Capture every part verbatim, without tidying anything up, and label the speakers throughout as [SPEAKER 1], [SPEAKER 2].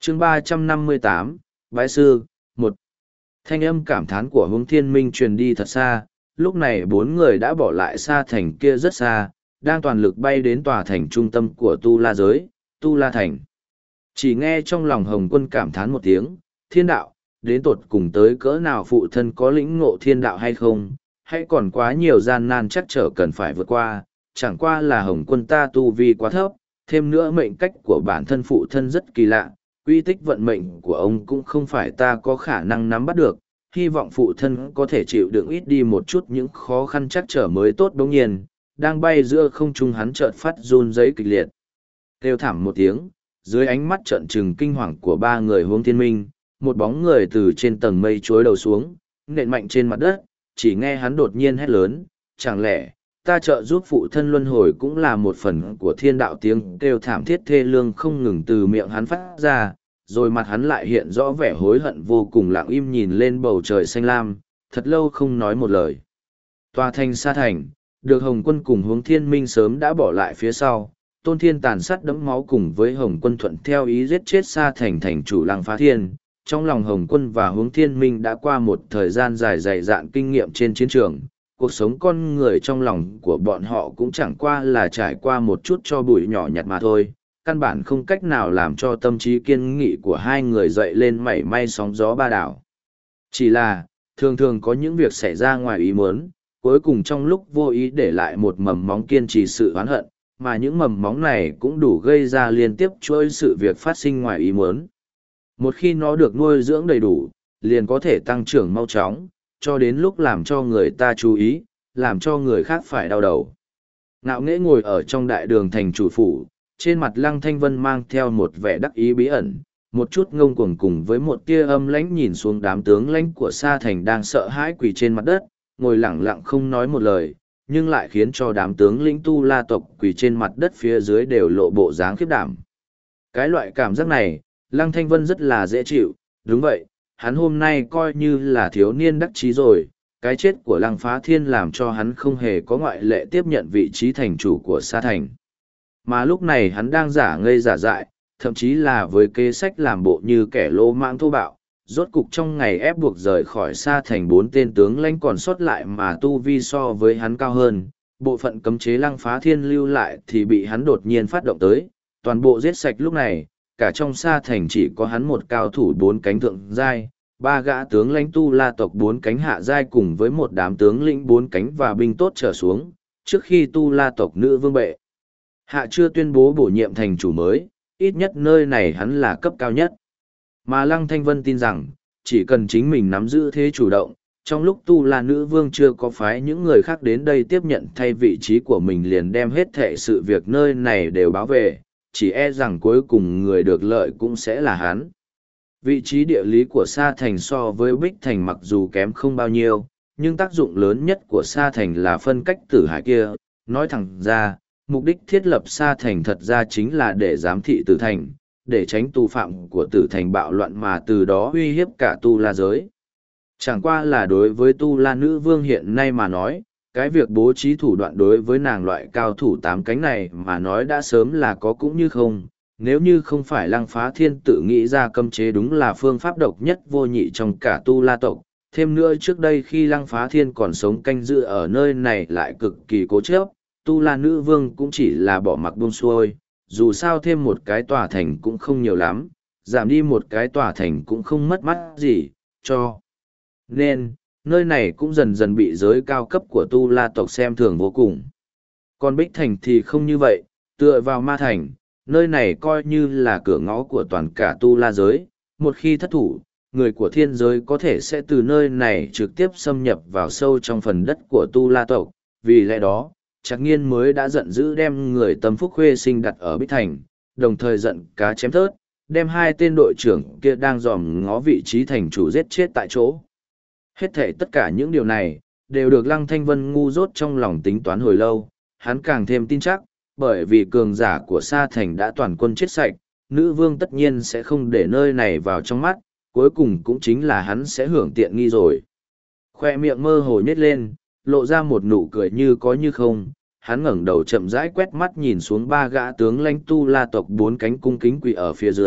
[SPEAKER 1] chương ba trăm năm mươi tám, Bái Sư, một. Thanh âm cảm thán của Hướng Thiên Minh truyền đi thật xa, lúc này bốn người đã bỏ lại Sa Thành kia rất xa, đang toàn lực bay đến tòa thành trung tâm của Tu La giới, Tu La Thành. Chỉ nghe trong lòng Hồng Quân cảm thán một tiếng, thiên đạo, đến tột cùng tới cỡ nào phụ thân có lĩnh ngộ thiên đạo hay không, hay còn quá nhiều gian nan chắc trở cần phải vượt qua, chẳng qua là Hồng Quân ta tu vi quá thấp, thêm nữa mệnh cách của bản thân phụ thân rất kỳ lạ, quy tích vận mệnh của ông cũng không phải ta có khả năng nắm bắt được, hy vọng phụ thân có thể chịu đựng ít đi một chút những khó khăn chắc trở mới tốt. Bỗng nhiên, đang bay giữa không trung hắn chợt phát run rẩy kịch liệt. Kêu thảm một tiếng, dưới ánh mắt trợn trừng kinh hoàng của ba người Hướng Thiên Minh, một bóng người từ trên tầng mây chối đầu xuống, nện mạnh trên mặt đất, chỉ nghe hắn đột nhiên hét lớn, chẳng lẽ, ta trợ giúp phụ thân luân hồi cũng là một phần của thiên đạo. Tiếng kêu thảm thiết thê lương không ngừng từ miệng hắn phát ra, rồi mặt hắn lại hiện rõ vẻ hối hận vô cùng, lặng im nhìn lên bầu trời xanh lam, thật lâu không nói một lời. Tòa thành Sa Thành, được Hồng Quân cùng Hướng Thiên Minh sớm đã bỏ lại phía sau, Tôn Thiên tàn sát đẫm máu cùng với Hồng Quân thuận theo ý giết chết Sa Thành thành chủ Lăng Phá Thiên. Trong lòng Hồng Quân và Hướng Thiên Minh đã qua một thời gian dài dày dạn kinh nghiệm trên chiến trường, cuộc sống con người trong lòng của bọn họ cũng chẳng qua là trải qua một chút cho bụi nhỏ nhặt mà thôi, căn bản không cách nào làm cho tâm trí kiên nghị của hai người dậy lên mảy may sóng gió ba đảo. Chỉ là, thường thường có những việc xảy ra ngoài ý muốn, cuối cùng trong lúc vô ý để lại một mầm móng kiên trì sự oán hận, mà những mầm móng này cũng đủ gây ra liên tiếp chuỗi sự việc phát sinh ngoài ý muốn. Một khi nó được nuôi dưỡng đầy đủ, liền có thể tăng trưởng mau chóng, cho đến lúc làm cho người ta chú ý, làm cho người khác phải đau đầu. Ngạo nghễ ngồi ở trong đại đường thành chủ phủ, trên mặt Lăng Thanh Vân mang theo một vẻ đắc ý bí ẩn, một chút ngông cuồng cùng với một tia âm lãnh nhìn xuống đám tướng lãnh của Sa Thành đang sợ hãi quỳ trên mặt đất, ngồi lặng lặng không nói một lời, nhưng lại khiến cho đám tướng lĩnh Tu La tộc quỳ trên mặt đất phía dưới đều lộ bộ dáng khiếp đảm. Cái loại cảm giác này, Lăng Thanh Vân rất là dễ chịu, đúng vậy, hắn hôm nay coi như là thiếu niên đắc chí rồi, cái chết của Lăng Phá Thiên làm cho hắn không hề có ngoại lệ tiếp nhận vị trí thành chủ của Sa Thành. Mà lúc này hắn đang giả ngây giả dại, thậm chí là với kế sách làm bộ như kẻ lỗ mãng thô bạo, rốt cục trong ngày ép buộc rời khỏi Sa Thành bốn tên tướng lãnh còn sót lại mà tu vi so với hắn cao hơn, bộ phận cấm chế Lăng Phá Thiên lưu lại thì bị hắn đột nhiên phát động tới, toàn bộ giết sạch. Lúc này, cả trong Sa Thành chỉ có hắn một cao thủ bốn cánh thượng giai, ba gã tướng lãnh Tu La tộc bốn cánh hạ giai cùng với một đám tướng lĩnh bốn cánh và binh tốt trở xuống, trước khi Tu La tộc nữ vương bệ hạ chưa tuyên bố bổ nhiệm thành chủ mới, ít nhất nơi này hắn là cấp cao nhất. Mà Lăng Thanh Vân tin rằng, chỉ cần chính mình nắm giữ thế chủ động, trong lúc Tu La nữ vương chưa có phái những người khác đến đây tiếp nhận thay vị trí của mình, liền đem hết thệ sự việc nơi này đều báo về, chỉ e rằng cuối cùng người được lợi cũng sẽ là hắn. Vị trí địa lý của Sa Thành so với Bích Thành mặc dù kém không bao nhiêu, nhưng tác dụng lớn nhất của Sa Thành là phân cách Tử Hải kia. Nói thẳng ra, mục đích thiết lập Sa Thành thật ra chính là để giám thị Tử Thành, để tránh tù phạm của Tử Thành bạo loạn mà từ đó uy hiếp cả Tu La giới. Chẳng qua là đối với Tu La nữ vương hiện nay mà nói, cái việc bố trí thủ đoạn đối với nàng loại cao thủ tám cánh này mà nói đã sớm là có cũng như không. Nếu như không phải Lăng Phá Thiên tự nghĩ ra cấm chế, đúng là phương pháp độc nhất vô nhị trong cả Tu La tộc. Thêm nữa trước đây khi Lăng Phá Thiên còn sống canh giữ ở nơi này lại cực kỳ cố chấp, Tu La nữ vương cũng chỉ là bỏ mặc buông xuôi, dù sao thêm một cái tòa thành cũng không nhiều lắm, giảm đi một cái tòa thành cũng không mất mát gì, cho nên, nơi này cũng dần dần bị giới cao cấp của Tu La tộc xem thường vô cùng. Còn Bích Thành thì không như vậy, tựa vào Ma Thành, nơi này coi như là cửa ngõ của toàn cả Tu La giới, một khi thất thủ, người của thiên giới có thể sẽ từ nơi này trực tiếp xâm nhập vào sâu trong phần đất của Tu La tộc, vì lẽ đó, Trạc Nghiên mới đã giận dữ đem người Tâm Phúc Khuê Sinh đặt ở Bích Thành, đồng thời giận cá chém thớt, đem hai tên đội trưởng kia đang dòm ngó vị trí thành chủ giết chết tại chỗ. Hết thảy tất cả những điều này, đều được Lăng Thanh Vân ngu dốt trong lòng tính toán hồi lâu, hắn càng thêm tin chắc, bởi vì cường giả của Sa Thành đã toàn quân chết sạch, nữ vương tất nhiên sẽ không để nơi này vào trong mắt, cuối cùng cũng chính là hắn sẽ hưởng tiện nghi rồi. Khoe miệng mơ hồ nhếch lên, lộ ra một nụ cười như có như không, hắn ngẩng đầu chậm rãi quét mắt nhìn xuống ba gã tướng lãnh Tu La tộc bốn cánh cung kính quỳ ở phía dưới,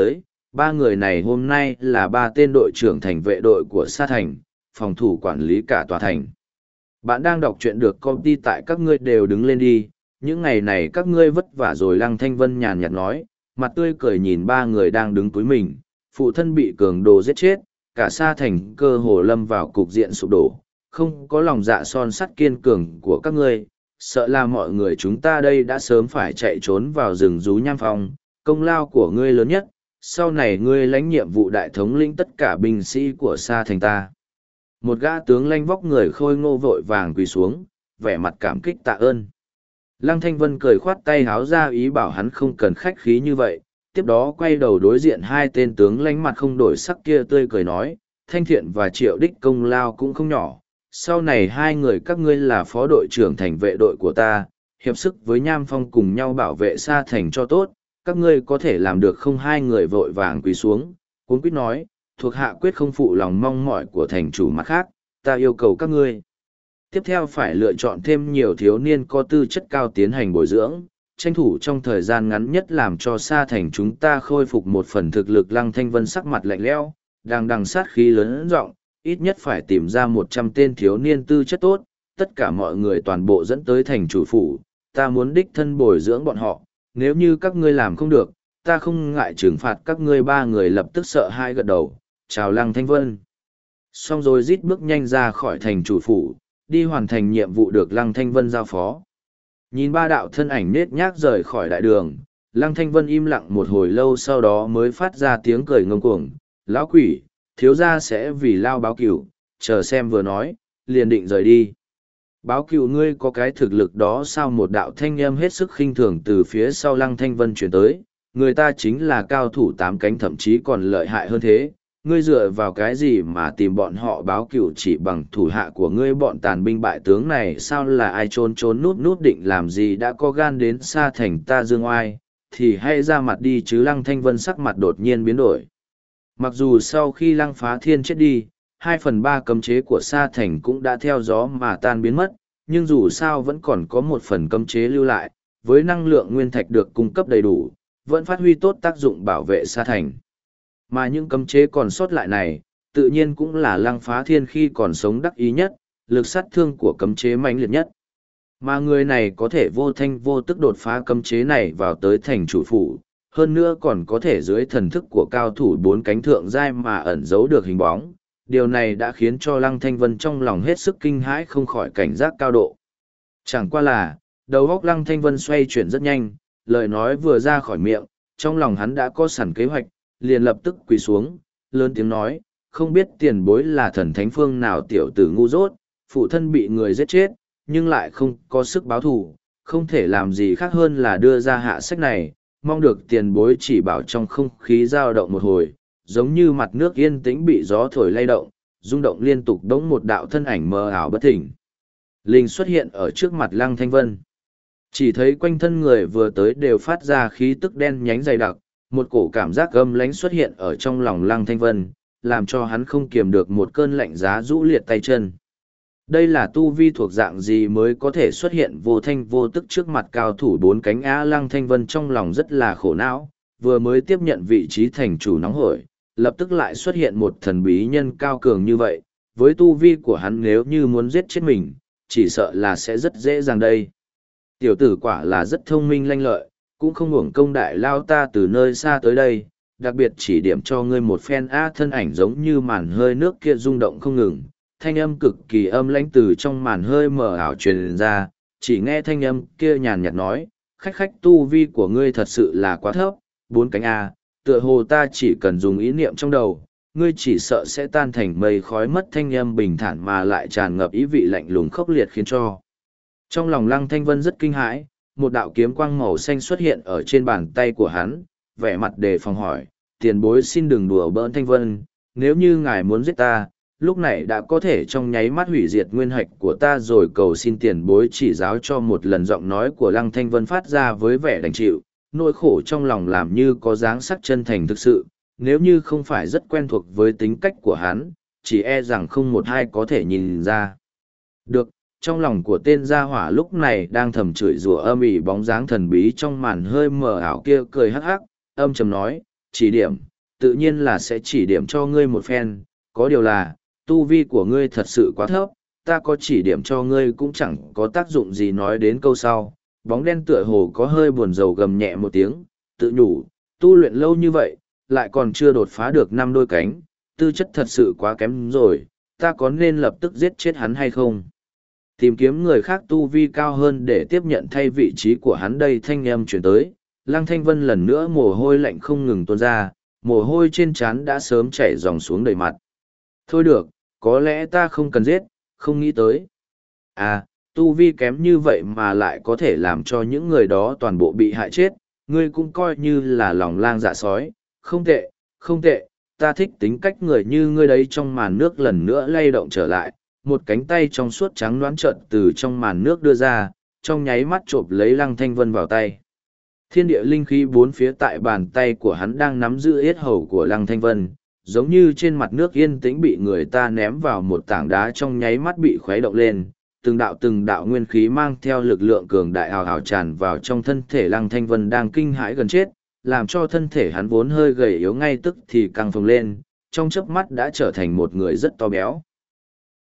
[SPEAKER 1] ba người này hôm nay là ba tên đội trưởng thành vệ đội của Sa Thành, phòng thủ quản lý cả tòa thành. Bạn đang đọc truyện được công ty tại các ngươi đều đứng lên đi, những ngày này các ngươi vất vả rồi. Lăng Thanh Vân nhàn nhạt nói, mặt tươi cười nhìn ba người đang đứng túi mình, phụ thân bị cường đồ giết chết, cả Sa Thành cơ hồ lâm vào cục diện sụp đổ, không có lòng dạ son sắt kiên cường của các ngươi, sợ là mọi người chúng ta đây đã sớm phải chạy trốn vào rừng rú nham phong, công lao của ngươi lớn nhất, sau này ngươi lãnh nhiệm vụ đại thống lĩnh tất cả binh sĩ của Sa Thành ta. Một gã tướng lanh vóc người khôi ngô vội vàng quỳ xuống, vẻ mặt cảm kích tạ ơn. Lăng Thanh Vân cười khoát tay háo ra ý bảo hắn không cần khách khí như vậy, tiếp đó quay đầu đối diện hai tên tướng lánh mặt không đổi sắc kia tươi cười nói, Thanh Thiện và Triệu Đích công lao cũng không nhỏ, sau này hai người các ngươi là phó đội trưởng thành vệ đội của ta, hiệp sức với Nham Phong cùng nhau bảo vệ Sa Thành cho tốt, các ngươi có thể làm được không? Hai người vội vàng quỳ xuống, cuốn quýt nói, thuộc hạ quyết không phụ lòng mong mỏi của thành chủ. Mặt khác, ta yêu cầu các ngươi tiếp theo phải lựa chọn thêm nhiều thiếu niên có tư chất cao tiến hành bồi dưỡng, tranh thủ trong thời gian ngắn nhất làm cho Sa Thành chúng ta khôi phục một phần thực lực. Lăng Thanh Vân sắc mặt lạnh lẽo, đang đằng sát khí lớn rộng, ít nhất phải tìm ra một trăm tên thiếu niên tư chất tốt, tất cả mọi người toàn bộ dẫn tới thành chủ phủ, ta muốn đích thân bồi dưỡng bọn họ, nếu như các ngươi làm không được, ta không ngại trừng phạt các ngươi. Ba người lập tức sợ hãi gật đầu, chào Lăng Thanh Vân. Xong rồi rít bước nhanh ra khỏi thành chủ phủ, đi hoàn thành nhiệm vụ được Lăng Thanh Vân giao phó. Nhìn ba đạo thân ảnh nết nhác rời khỏi đại đường, Lăng Thanh Vân im lặng một hồi lâu sau đó mới phát ra tiếng cười ngông cuồng, lão quỷ, thiếu gia sẽ vì lao báo cửu, chờ xem vừa nói, liền định rời đi. Báo cửu ngươi có cái thực lực đó sao? Một đạo thanh âm hết sức khinh thường từ phía sau Lăng Thanh Vân chuyển tới, người ta chính là cao thủ tám cánh, thậm chí còn lợi hại hơn thế. Ngươi dựa vào cái gì mà tìm bọn họ báo cửu? Chỉ bằng thủ hạ của ngươi bọn tàn binh bại tướng này sao? Là ai trốn trốn nút nút định làm gì? Đã có gan đến Sa Thành ta dương oai, thì hãy ra mặt đi chứ. Lăng Thanh Vân sắc mặt đột nhiên biến đổi. Mặc dù sau khi Lăng Phá Thiên chết đi, hai phần ba cấm chế của Sa Thành cũng đã theo gió mà tan biến mất, nhưng dù sao vẫn còn có một phần cấm chế lưu lại, với năng lượng nguyên thạch được cung cấp đầy đủ, vẫn phát huy tốt tác dụng bảo vệ Sa Thành. Mà những cấm chế còn sót lại này, tự nhiên cũng là Lăng Phá Thiên khi còn sống đắc ý nhất, lực sát thương của cấm chế mãnh liệt nhất. Mà người này có thể vô thanh vô tức đột phá cấm chế này vào tới thành chủ phủ, hơn nữa còn có thể dưới thần thức của cao thủ bốn cánh thượng giai mà ẩn giấu được hình bóng. Điều này đã khiến cho Lăng Thanh Vân trong lòng hết sức kinh hãi, không khỏi cảnh giác cao độ. Chẳng qua là, đầu óc Lăng Thanh Vân xoay chuyển rất nhanh, lời nói vừa ra khỏi miệng, trong lòng hắn đã có sẵn kế hoạch, liền lập tức quỳ xuống, lớn tiếng nói, không biết tiền bối là thần thánh phương nào tiểu tử ngu dốt, phụ thân bị người giết chết, nhưng lại không có sức báo thù, không thể làm gì khác hơn là đưa ra hạ sách này, mong được tiền bối chỉ bảo. Trong không khí dao động một hồi, giống như mặt nước yên tĩnh bị gió thổi lay động, rung động liên tục, đống một đạo thân ảnh mờ ảo bất thình lình xuất hiện ở trước mặt Lăng Thanh Vân. Chỉ thấy quanh thân người vừa tới đều phát ra khí tức đen nhánh dày đặc, một cổ cảm giác gâm lánh xuất hiện ở trong lòng Lăng Thanh Vân, làm cho hắn không kiềm được một cơn lạnh giá rũ liệt tay chân. Đây là tu vi thuộc dạng gì mới có thể xuất hiện vô thanh vô tức trước mặt cao thủ bốn cánh á? Lăng Thanh Vân trong lòng rất là khổ não, vừa mới tiếp nhận vị trí thành chủ nóng hổi, lập tức lại xuất hiện một thần bí nhân cao cường như vậy, với tu vi của hắn nếu như muốn giết chết mình, chỉ sợ là sẽ rất dễ dàng đây. Tiểu tử quả là rất thông minh lanh lợi, cũng không uổng công đại lao ta từ nơi xa tới đây, đặc biệt chỉ điểm cho ngươi một phen á. Thân ảnh giống như màn hơi nước kia rung động không ngừng, thanh âm cực kỳ âm lãnh từ trong màn hơi mờ ảo truyền ra, chỉ nghe thanh âm kia nhàn nhạt nói, khách khách tu vi của ngươi thật sự là quá thấp, bốn cánh a, tựa hồ ta chỉ cần dùng ý niệm trong đầu, ngươi chỉ sợ sẽ tan thành mây khói mất. Thanh âm bình thản mà lại tràn ngập ý vị lạnh lùng khốc liệt khiến cho trong lòng Lăng Thanh Vân rất kinh hãi. Một đạo kiếm quang màu xanh xuất hiện ở trên bàn tay của hắn, vẻ mặt đề phòng hỏi, tiền bối xin đừng đùa bỡn Thanh Vân, nếu như ngài muốn giết ta, lúc này đã có thể trong nháy mắt hủy diệt nguyên hạch của ta rồi, cầu xin tiền bối chỉ giáo cho một lần. Giọng nói của Lăng Thanh Vân phát ra với vẻ đành chịu, nỗi khổ trong lòng làm như có dáng sắc chân thành thực sự, nếu như không phải rất quen thuộc với tính cách của hắn, chỉ e rằng không một ai có thể nhìn ra được. Trong lòng của tên gia hỏa lúc này đang thầm chửi rủa âm ỉ bóng dáng thần bí trong màn hơi mờ ảo kia cười hắc hắc, âm trầm nói, chỉ điểm, tự nhiên là sẽ chỉ điểm cho ngươi một phen, có điều là, tu vi của ngươi thật sự quá thấp, ta có chỉ điểm cho ngươi cũng chẳng có tác dụng gì. Nói đến câu sau, bóng đen tựa hồ có hơi buồn rầu gầm nhẹ một tiếng, tự nhủ, tu luyện lâu như vậy, lại còn chưa đột phá được năm đôi cánh, tư chất thật sự quá kém rồi, ta có nên lập tức giết chết hắn hay không? Tìm kiếm người khác tu vi cao hơn để tiếp nhận thay vị trí của hắn đây. Thanh âm chuyển tới, Lăng Thanh Vân lần nữa mồ hôi lạnh không ngừng tuôn ra, mồ hôi trên trán đã sớm chảy dòng xuống đầy mặt. Thôi được, có lẽ ta không cần giết, không nghĩ tới. À, tu vi kém như vậy mà lại có thể làm cho những người đó toàn bộ bị hại chết, ngươi cũng coi như là lòng lang dạ sói, không tệ, không tệ, ta thích tính cách người như ngươi đấy. Trong màn nước lần nữa lay động trở lại, một cánh tay trong suốt trắng loáng trợn từ trong màn nước đưa ra, trong nháy mắt chộp lấy Lăng Thanh Vân vào tay. Thiên địa linh khí bốn phía tại bàn tay của hắn đang nắm giữ yết hầu của Lăng Thanh Vân, giống như trên mặt nước yên tĩnh bị người ta ném vào một tảng đá, trong nháy mắt bị khuấy động lên, từng đạo từng đạo nguyên khí mang theo lực lượng cường đại hào hào tràn vào trong thân thể Lăng Thanh Vân đang kinh hãi gần chết, làm cho thân thể hắn vốn hơi gầy yếu ngay tức thì căng phồng lên, trong chớp mắt đã trở thành một người rất to béo.